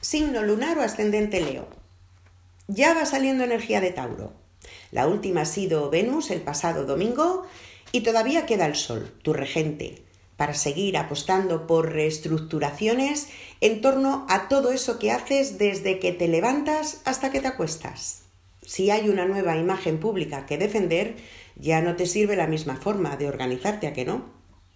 signo lunar o ascendente Leo. Ya va saliendo energía de Tauro. La última ha sido Venus el pasado domingo y todavía queda el Sol, tu regente, para seguir apostando por reestructuraciones en torno a todo eso que haces desde que te levantas hasta que te acuestas. Si hay una nueva imagen pública que defender, ya no te sirve la misma forma de organizarte, ¿a que no?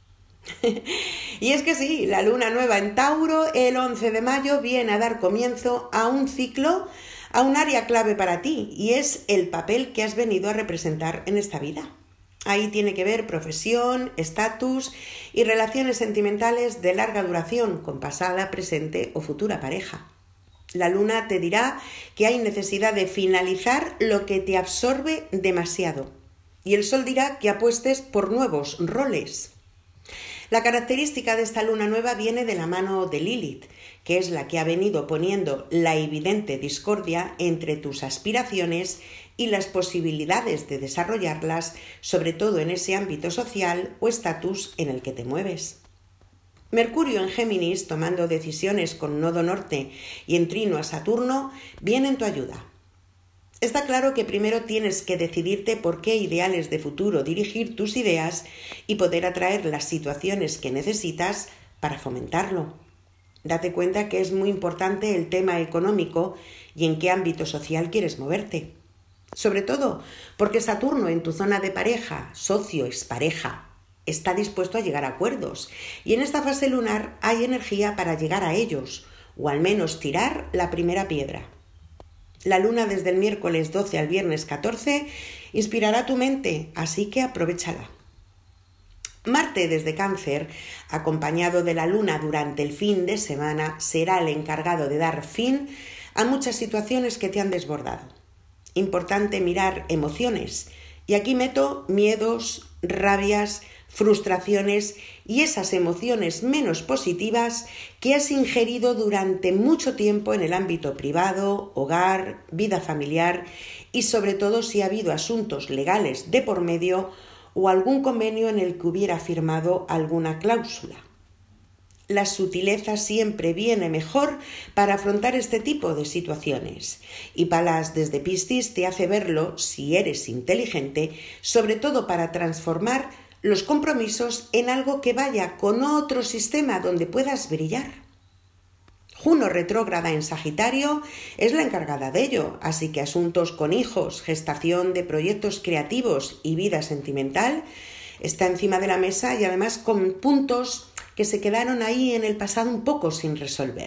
Y es que sí, la luna nueva en Tauro el 11 de mayo viene a dar comienzo a un ciclo, a un área clave para ti, y es el papel que has venido a representar en esta vida. Ahí tiene que ver profesión, estatus y relaciones sentimentales de larga duración con pasada, presente o futura pareja. La luna te dirá que hay necesidad de finalizar lo que te absorbe demasiado, y el sol dirá que apuestes por nuevos roles. La característica de esta luna nueva viene de la mano de Lilith, que es la que ha venido poniendo la evidente discordia entre tus aspiraciones y las posibilidades de desarrollarlas, sobre todo en ese ámbito social o estatus en el que te mueves. Mercurio en Géminis, tomando decisiones con nodo norte y en trino a Saturno, viene en tu ayuda. Está claro que primero tienes que decidirte por qué ideales de futuro dirigir tus ideas y poder atraer las situaciones que necesitas para fomentarlo. Date cuenta que es muy importante el tema económico y en qué ámbito social quieres moverte. Sobre todo porque Saturno en tu zona de pareja, socio, expareja, está dispuesto a llegar a acuerdos y en esta fase lunar hay energía para llegar a ellos o al menos tirar la primera piedra. La luna desde el miércoles 12 al viernes 14 inspirará tu mente, así que aprovéchala. Marte desde Cáncer, acompañado de la luna durante el fin de semana, será el encargado de dar fin a muchas situaciones que te han desbordado. Importante mirar emociones, y aquí meto miedos, rabias, frustraciones y esas emociones menos positivas que has ingerido durante mucho tiempo en el ámbito privado, hogar, vida familiar y sobre todo si ha habido asuntos legales de por medio o algún convenio en el que hubiera firmado alguna cláusula. La sutileza siempre viene mejor para afrontar este tipo de situaciones y Palas desde Piscis te hace verlo, si eres inteligente, sobre todo para transformar los compromisos en algo que vaya con otro sistema donde puedas brillar. Juno retrógrada en Sagitario es la encargada de ello, así que asuntos con hijos, gestación de proyectos creativos y vida sentimental está encima de la mesa y además con puntos que se quedaron ahí en el pasado un poco sin resolver.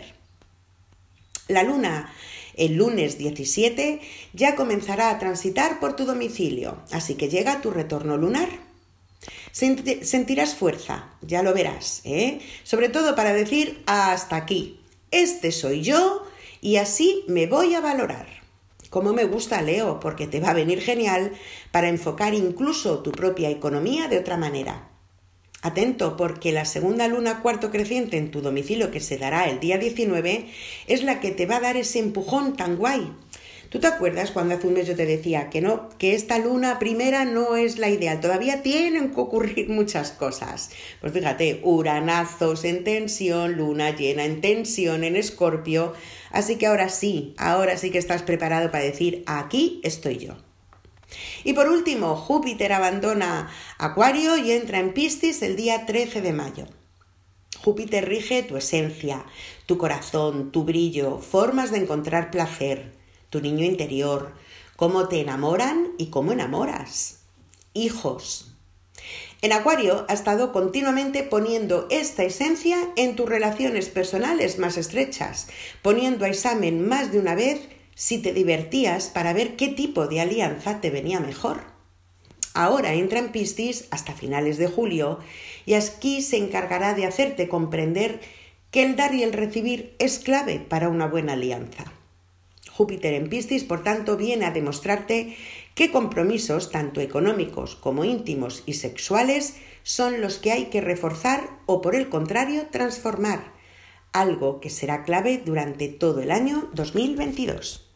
La luna el lunes 17 ya comenzará a transitar por tu domicilio, así que llega tu retorno lunar. Sentirás fuerza, ya lo verás, sobre todo para decir hasta aquí, este soy yo y así me voy a valorar. Como me gusta, Leo, porque te va a venir genial para enfocar incluso tu propia economía de otra manera. Atento, porque la segunda luna cuarto creciente en tu domicilio, que se dará el día 19, es la que te va a dar ese empujón tan guay. ¿Tú te acuerdas cuando hace un mes yo te decía que no, que esta luna primera no es la ideal? Todavía tienen que ocurrir muchas cosas. Pues fíjate, uranazos en tensión, luna llena en tensión en Escorpio. Así que ahora sí que estás preparado para decir, aquí estoy yo. Y por último, Júpiter abandona Acuario y entra en Piscis el día 13 de mayo. Júpiter rige tu esencia, tu corazón, tu brillo, formas de encontrar placer, tu niño interior, cómo te enamoran y cómo enamoras. Hijos. En Acuario ha estado continuamente poniendo esta esencia en tus relaciones personales más estrechas, poniendo a examen más de una vez si te divertías para ver qué tipo de alianza te venía mejor. Ahora entra en Piscis hasta finales de julio y aquí se encargará de hacerte comprender que el dar y el recibir es clave para una buena alianza. Júpiter en Piscis, por tanto, viene a demostrarte qué compromisos, tanto económicos como íntimos y sexuales, son los que hay que reforzar o, por el contrario, transformar, algo que será clave durante todo el año 2022.